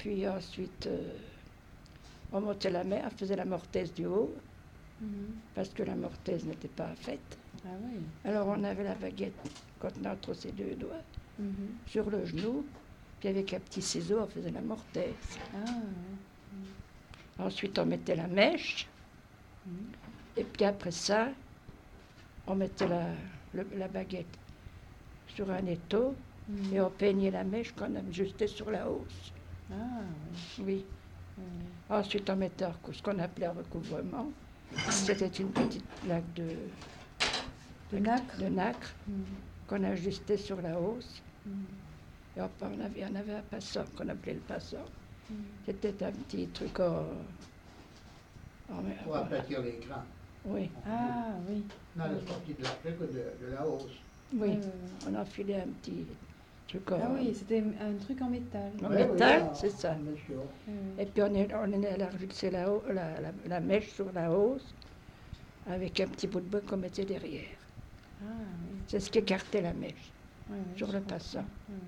puis ensuite, on montait on faisait la mortaise du haut, parce que la mortaise n'était pas faite. Ah oui. Alors on avait la baguette contenant entre ses deux doigts, sur le genou, puis avec un petit ciseau, on faisait la mortaise. Ah ouais. Ensuite, on mettait la mèche, et puis après ça, on mettait la baguette sur un étau, et on peignait la mèche qu'on ajustait sur la hausse. Ah oui. Oui. Ensuite, on mettait ce qu'on appelait un recouvrement. C'était une petite plaque De nacre. Qu'on ajustait sur la hausse. Et on avait un passant qu'on appelait le passant. C'était un petit truc Pour aplatir l'écran. Oui. Ah oui. Dans la sortie de la plaque de la hausse. Oui. On enfilait un petit truc Ah oui, c'était un truc en métal. en métal, c'est ça. Bien sûr. Et puis on est allé ajuster la mèche sur la hausse avec un petit bout de bois qu'on mettait derrière. Ah oui. C'est ce qui écartait la mèche Ouais, sur je le comprends. passant.